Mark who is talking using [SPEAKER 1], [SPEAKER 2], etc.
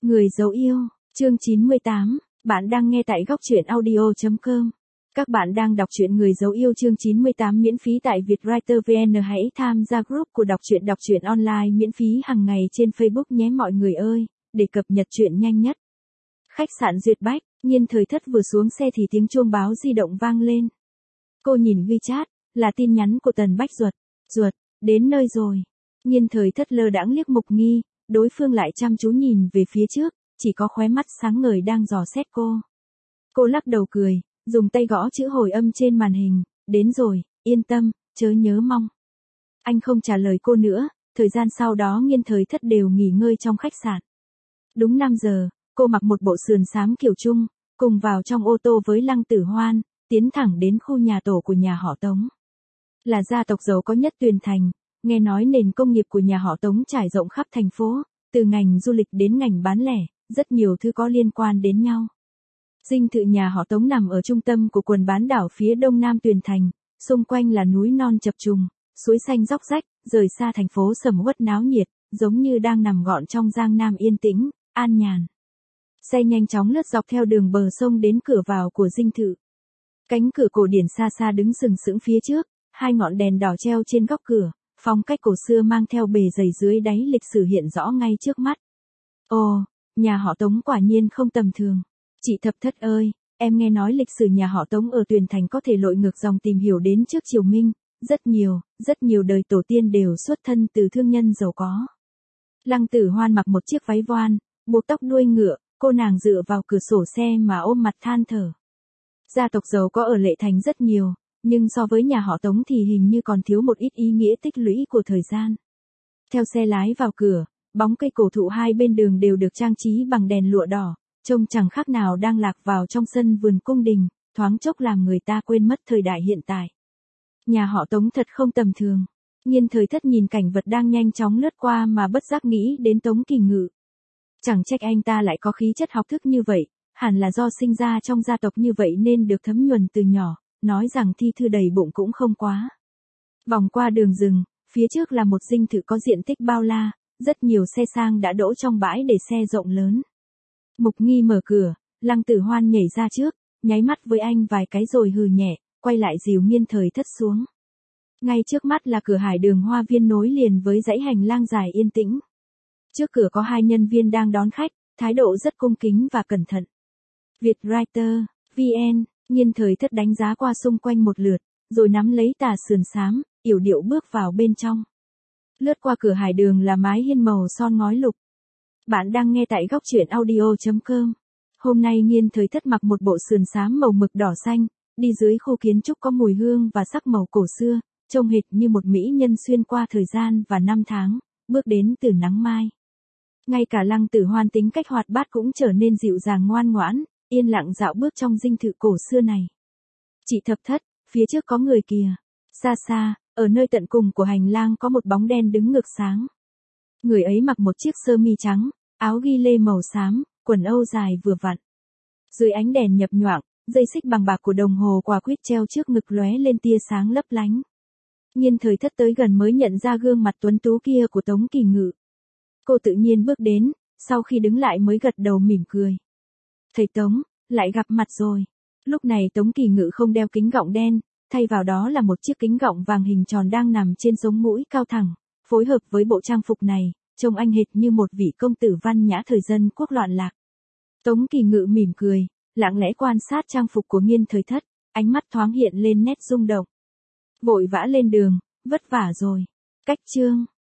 [SPEAKER 1] Người dấu yêu, chương 98, bạn đang nghe tại góc truyện audio.com. Các bạn đang đọc truyện Người dấu yêu chương 98 miễn phí tại Vietwriter VN. Hãy tham gia group của đọc truyện online miễn phí hàng ngày trên Facebook nhé mọi người ơi, để cập nhật truyện nhanh nhất. Khách sạn Duyệt Bách, Nhiên Thời Thất vừa xuống xe thì tiếng chuông báo di động vang lên. Cô nhìn WeChat, là tin nhắn của Tần Bách Duật, đến nơi rồi. Nhiên Thời Thất lơ đãng liếc Mục Nghi, đối phương lại chăm chú nhìn về phía trước, chỉ có khóe mắt sáng ngời đang dò xét cô. Cô lắc đầu cười, dùng tay gõ chữ hồi âm trên màn hình, đến rồi, yên tâm, chớ nhớ mong. Anh không trả lời cô nữa, thời gian sau đó Nhiên Thời Thất đều nghỉ ngơi trong khách sạn. Đúng 5 giờ, cô mặc một bộ sườn xám kiểu Trung, cùng vào trong ô tô với Lăng Tử Hoan, tiến thẳng đến khu nhà tổ của nhà họ Tống. Là gia tộc giàu có nhất Tuyền Thành, nghe nói nền công nghiệp của nhà họ Tống trải rộng khắp thành phố, từ ngành du lịch đến ngành bán lẻ, rất nhiều thứ có liên quan đến nhau. Dinh thự nhà họ Tống nằm ở trung tâm của quần bán đảo phía đông nam Tuyền Thành, xung quanh là núi non chập trùng, suối xanh róc rách, rời xa thành phố sầm uất náo nhiệt, giống như đang nằm gọn trong Giang Nam yên tĩnh, an nhàn. Xe nhanh chóng lướt dọc theo đường bờ sông đến cửa vào của dinh thự. Cánh cửa cổ điển xa xa đứng sừng sững phía trước, hai ngọn đèn đỏ treo trên góc cửa, phong cách cổ xưa mang theo bề dày dưới đáy lịch sử hiện rõ ngay trước mắt. Ồ, nhà họ Tống quả nhiên không tầm thường. Chị Thập Thất ơi, em nghe nói lịch sử nhà họ Tống ở Tuyền Thành có thể lội ngược dòng tìm hiểu đến trước triều Minh, rất nhiều đời tổ tiên đều xuất thân từ thương nhân giàu có. Lăng Tử Hoan mặc một chiếc váy voan, buộc tóc đuôi ngựa, cô nàng dựa vào cửa sổ xe mà ôm mặt than thở. Gia tộc giàu có ở Lệ Thành rất nhiều, nhưng so với nhà họ Tống thì hình như còn thiếu một ít ý nghĩa tích lũy của thời gian. Theo xe lái vào cửa, bóng cây cổ thụ hai bên đường đều được trang trí bằng đèn lụa đỏ, trông chẳng khác nào đang lạc vào trong sân vườn cung đình, thoáng chốc làm người ta quên mất thời đại hiện tại. Nhà họ Tống thật không tầm thường. Nhiên Thời Thất nhìn cảnh vật đang nhanh chóng lướt qua mà bất giác nghĩ đến Tống Kỳ Ngự. Chẳng trách anh ta lại có khí chất học thức như vậy, hẳn là do sinh ra trong gia tộc như vậy nên được thấm nhuần từ nhỏ, nói rằng thi thư đầy bụng cũng không quá. Vòng qua đường rừng, phía trước là một dinh thự có diện tích bao la, rất nhiều xe sang đã đỗ trong bãi để xe rộng lớn. Mục Nghi mở cửa, Lăng Tử Hoan nhảy ra trước, nháy mắt với anh vài cái rồi hừ nhẹ, quay lại dìu Nhiên Thời Thất xuống. Ngay trước mắt là cửa hải đường hoa viên nối liền với dãy hành lang dài yên tĩnh. Trước cửa có hai nhân viên đang đón khách, thái độ rất cung kính và cẩn thận. Vietwriter VN, Nhiên Thời Thất đánh giá qua xung quanh một lượt, rồi nắm lấy tà sườn xám, yểu điệu bước vào bên trong. Lướt qua cửa hải đường là mái hiên màu son ngói lục. Bạn đang nghe tại góc truyện audio.com. Hôm nay Nhiên Thời Thất mặc một bộ sườn xám màu mực đỏ xanh, đi dưới khu kiến trúc có mùi hương và sắc màu cổ xưa, trông hệt như một mỹ nhân xuyên qua thời gian và năm tháng, bước đến từ nắng mai. Ngay cả Lăng Tử Hoan tính cách hoạt bát cũng trở nên dịu dàng ngoan ngoãn, yên lặng dạo bước trong dinh thự cổ xưa này. Chị Thập Thất, phía trước có người kìa. Xa xa, ở nơi tận cùng của hành lang có một bóng đen đứng ngược sáng. Người ấy mặc một chiếc sơ mi trắng, áo ghi lê màu xám, quần âu dài vừa vặn. Dưới ánh đèn nhập nhoạng, dây xích bằng bạc của đồng hồ quả quýt treo trước ngực lóe lên tia sáng lấp lánh. Nhiên Thời Thất tới gần mới nhận ra gương mặt tuấn tú kia của Tống Kỳ Ngự. Cô tự nhiên bước đến, sau khi đứng lại mới gật đầu mỉm cười. Thầy Tống, lại gặp mặt rồi. Lúc này Tống Kỳ Ngự không đeo kính gọng đen, thay vào đó là một chiếc kính gọng vàng hình tròn đang nằm trên sống mũi cao thẳng. Phối hợp với bộ trang phục này, trông anh hệt như một vị công tử văn nhã thời dân quốc loạn lạc. Tống Kỳ Ngự mỉm cười, lặng lẽ quan sát trang phục của Nhiên Thời Thất, ánh mắt thoáng hiện lên nét rung động. Vội vã lên đường, vất vả rồi. Cách chương.